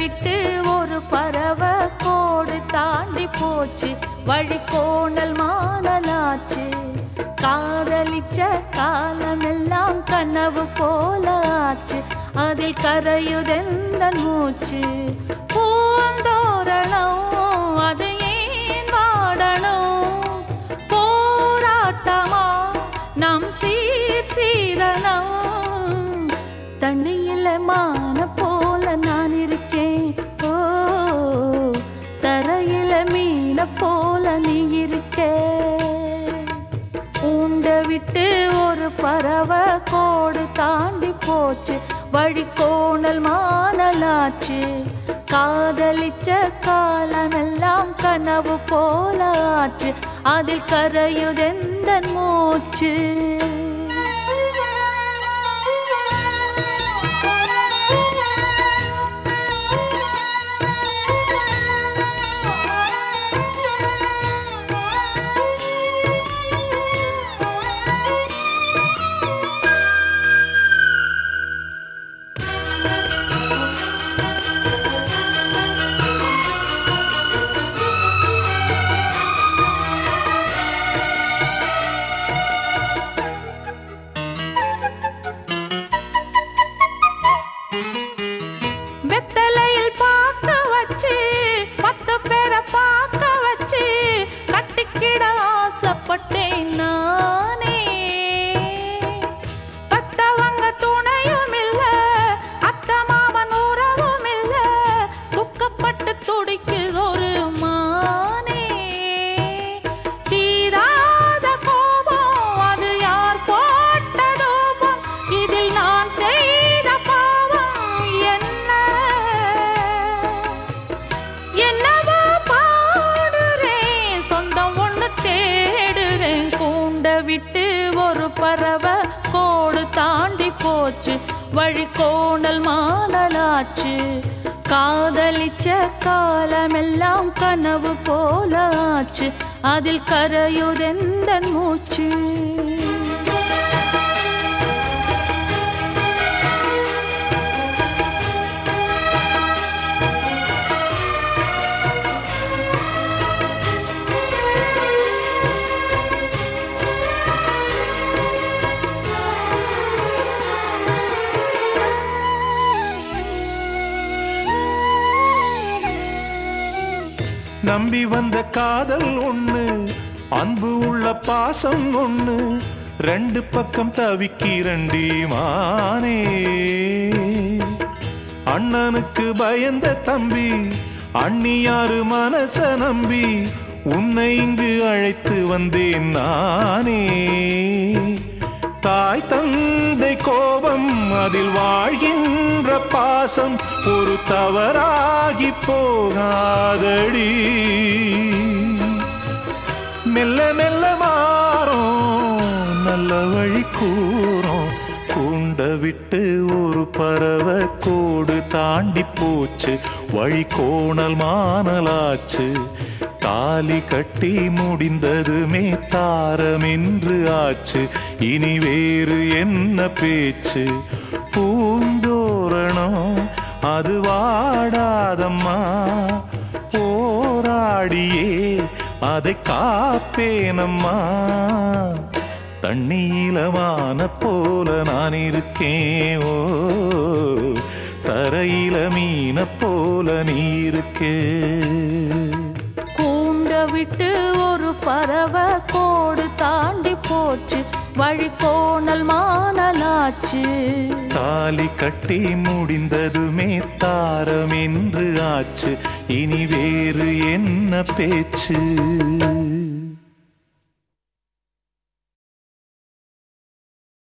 விட்டு ஒரு பறவை கோடு தாண்டி போச்சு, வழி கோணல் மானலாச்சு. காதலிச்ச காலமெல்லாம் கனவு போல ஆச்சு, அதில் கரையுதெந்த மூச்சு. பூந்தோரணம் அது ஏன் வாடணும், போராட்டமா நம் சீரணம். தண்ணியில மான போல நான் இருக்கேன், ஓ தரையில மீன போல நீ இருக்க. உண்ட விட்டு ஒரு பறவை கோடு தாண்டி போச்சு, வழி கோணல் மானலாச்சு. காதலிச்ச காலமெல்லாம் கனவு போல ஆச்சு, அதில் கரையுதெந்த மூச்சு. வெத்தலையில் பார்க்க வச்சு 10 பேரை பார்க்க வச்சு கட்டிக்கிட ஆசைப்பட்டேன் நானே. பத்தவங்க துணையும் இல்ல, அத்த மாமன் உறவும் இல்ல, துக்கப்பட்டு துடிக்குது ஒரு மானே. தீராத கோபம் அது யார் போட்ட தூபம், இதில் நான் செய்த பாவம் என்ன. என்னவோ பாடுறேன், சொந்தம் ஒண்ணு தேடுறேன். கூண்ட விட்டு ஒரு பறவை கோடு தாண்டி போச்சு, வழி கோணல் மானலாச்சு. காதலிச்ச காலமெல்லாம் கனவு போல ஆச்சு, அதில் கரையுதெந்த மூச்சு. நம்பி வந்த காதல் ஒண்ணு, அன்பு உள்ள பாசம் ஒண்ணு, ரெண்டு பக்கம் தவிக்கிறண்டி மானே. அண்ணனுக்கு பயந்த தம்பி, அண்ணியாரு மனச நம்பி, உன்னை இங்கு அழைத்து வந்தேன் நானே. தாய் தந்தை கோபம், அதில் வாழ்கின்ற பாசம் ஒரு தவறாகி போகாதடி. மெல்ல மெல்ல மாறும், நல்ல வழி கூறும். கூண்ட விட்டு ஒரு பறவை கோடு தாண்டி போச்சு, வழி கோணல் மானலாச்சு. தாலி கட்டி முடிந்ததுமே தாரமென்று ஆச்சு, இனி வேறு என்ன பேச்சு. பூந்தோரணம் அது வாடாதம்மா, போராடியே அதை காப்பேனம்மா. தண்ணீலமான போல நான் இருக்கேன், ஓ தரையில மீன போல நீ இருக்கே. விட்டு ஒரு பறவை கோடு தாண்டி போச்சு, வழி கோணல் மானலாச்சு. தாலி கட்டி முடிந்ததுமே தாரம் என்று ஆச்சு, இனி வேறு என்ன பேச்சு.